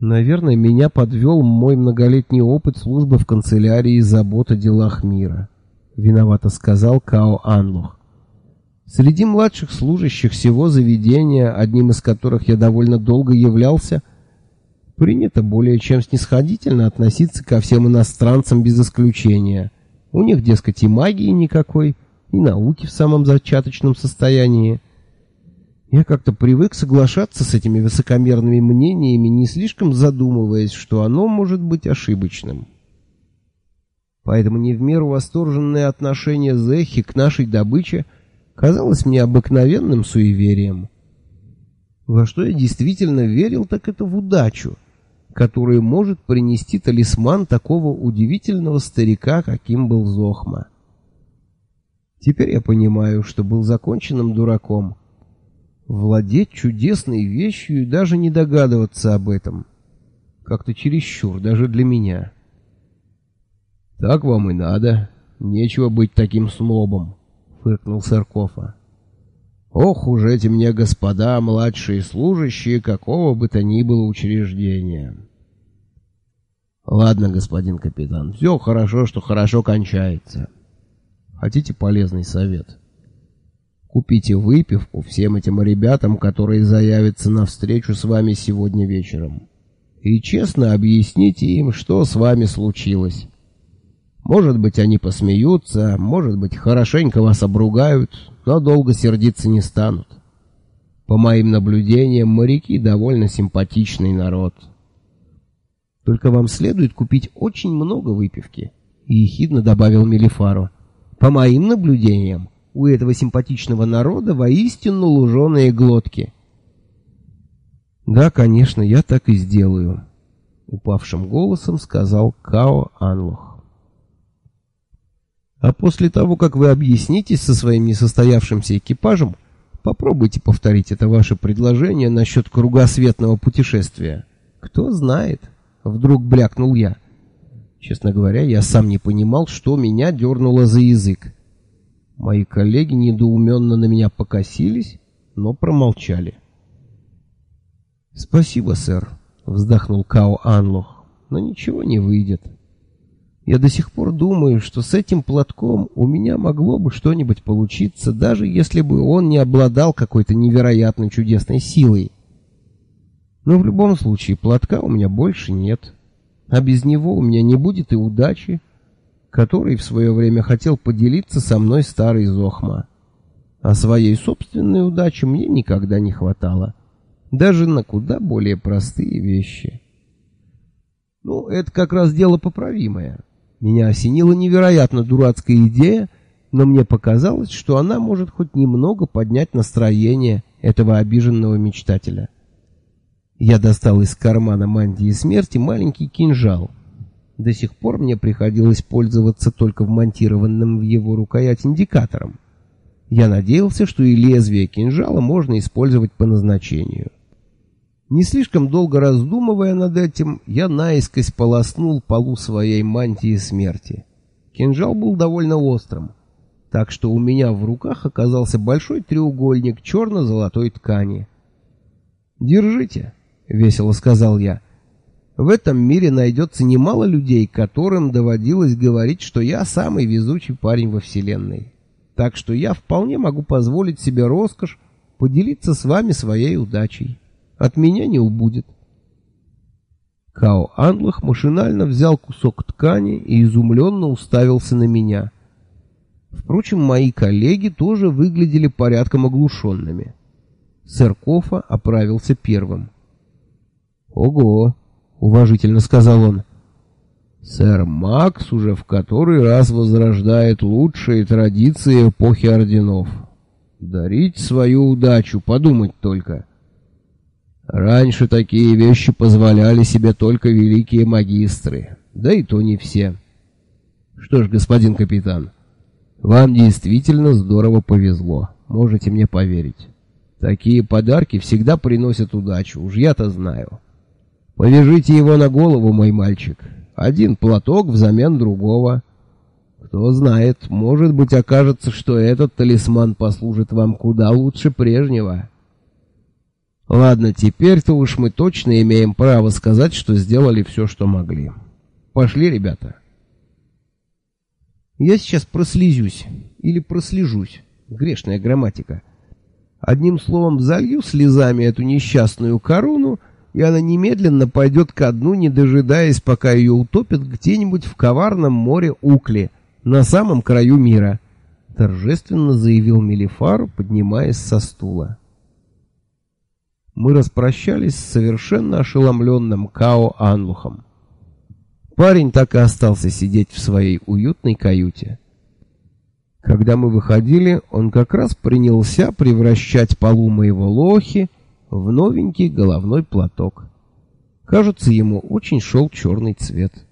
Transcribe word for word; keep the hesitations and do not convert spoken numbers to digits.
Наверное, меня подвел мой многолетний опыт службы в канцелярии и забот о делах мира, виновато сказал Као Анлох. Среди младших служащих сего заведения, одним из которых я довольно долго являлся, принято более чем снисходительно относиться ко всем иностранцам без исключения. У них, дескать, и магии никакой, и науки в самом зачаточном состоянии. Я как-то привык соглашаться с этими высокомерными мнениями, не слишком задумываясь, что оно может быть ошибочным. Поэтому не в меру восторженное отношение Зехи к нашей добыче казалось мне обыкновенным суеверием. Во что я действительно верил, так это в удачу, которую может принести талисман такого удивительного старика, каким был Зохма. Теперь я понимаю, что был законченным дураком. Владеть чудесной вещью и даже не догадываться об этом. Как-то чересчур, даже для меня. «Так вам и надо. Нечего быть таким снобом», — фыркнул сэр Кофа. «Ох уж эти мне господа, младшие служащие какого бы то ни было учреждения». «Ладно, господин капитан, все хорошо, что хорошо кончается. Хотите полезный совет? Купите выпивку всем этим ребятам, которые заявятся на встречу с вами сегодня вечером, и честно объясните им, что с вами случилось. Может быть, они посмеются, может быть, хорошенько вас обругают, но долго сердиться не станут. По моим наблюдениям, моряки довольно симпатичный народ. Только вам следует купить очень много выпивки», — и ехидно добавил Мелифаро. «По моим наблюдениям, у этого симпатичного народа воистину луженые глотки». «Да, конечно, я так и сделаю», — упавшим голосом сказал Као Анлох. «А после того, как вы объяснитесь со своим несостоявшимся экипажем, попробуйте повторить это ваше предложение насчет кругосветного путешествия. Кто знает», — вдруг брякнул я. Честно говоря, я сам не понимал, что меня дернуло за язык. Мои коллеги недоуменно на меня покосились, но промолчали. «Спасибо, сэр», — вздохнул Као Анлох, — «но ничего не выйдет. Я до сих пор думаю, что с этим платком у меня могло бы что-нибудь получиться, даже если бы он не обладал какой-то невероятно чудесной силой. Но в любом случае платка у меня больше нет, а без него у меня не будет и удачи, которой в свое время хотел поделиться со мной старый Зохма. А своей собственной удачи мне никогда не хватало, даже на куда более простые вещи. Ну, это как раз дело поправимое. Меня осенила невероятно дурацкая идея, но мне показалось, что она может хоть немного поднять настроение этого обиженного мечтателя. Я достал из кармана мантии смерти маленький кинжал. До сих пор мне приходилось пользоваться только вмонтированным в его рукоять индикатором. Я надеялся, что и лезвие кинжала можно использовать по назначению. Не слишком долго раздумывая над этим, я наискось полоснул полу своей мантии смерти. Кинжал был довольно острым, так что у меня в руках оказался большой треугольник черно-золотой ткани. «Держите», — весело сказал я. «В этом мире найдется немало людей, которым доводилось говорить, что я самый везучий парень во вселенной. Так что я вполне могу позволить себе роскошь поделиться с вами своей удачей. От меня не убудет». Као Анлох машинально взял кусок ткани и изумленно уставился на меня. Впрочем, мои коллеги тоже выглядели порядком оглушенными. Сэр Кофа оправился первым. «Ого!» — уважительно сказал он. «Сэр Макс уже в который раз возрождает лучшие традиции эпохи орденов. Дарить свою удачу, подумать только. Раньше такие вещи позволяли себе только великие магистры, да и то не все. Что ж, господин капитан, вам действительно здорово повезло, можете мне поверить. Такие подарки всегда приносят удачу, уж я-то знаю. Повяжите его на голову, мой мальчик. Один платок взамен другого. Кто знает, может быть, окажется, что этот талисман послужит вам куда лучше прежнего». Ладно, теперь-то уж мы точно имеем право сказать, что сделали все, что могли. Пошли, ребята. Я сейчас прослезюсь или прослежусь. Грешная грамматика. Одним словом, залью слезами эту несчастную корону, и она немедленно пойдет ко дну, не дожидаясь, пока ее утопят где-нибудь в коварном море Укли, на самом краю мира, — торжественно заявил Мелифар, поднимаясь со стула. Мы распрощались с совершенно ошеломленным Као Анлухом. Парень так и остался сидеть в своей уютной каюте. Когда мы выходили, он как раз принялся превращать полу моего лохи в новенький головной платок. Кажется, ему очень шел черный цвет.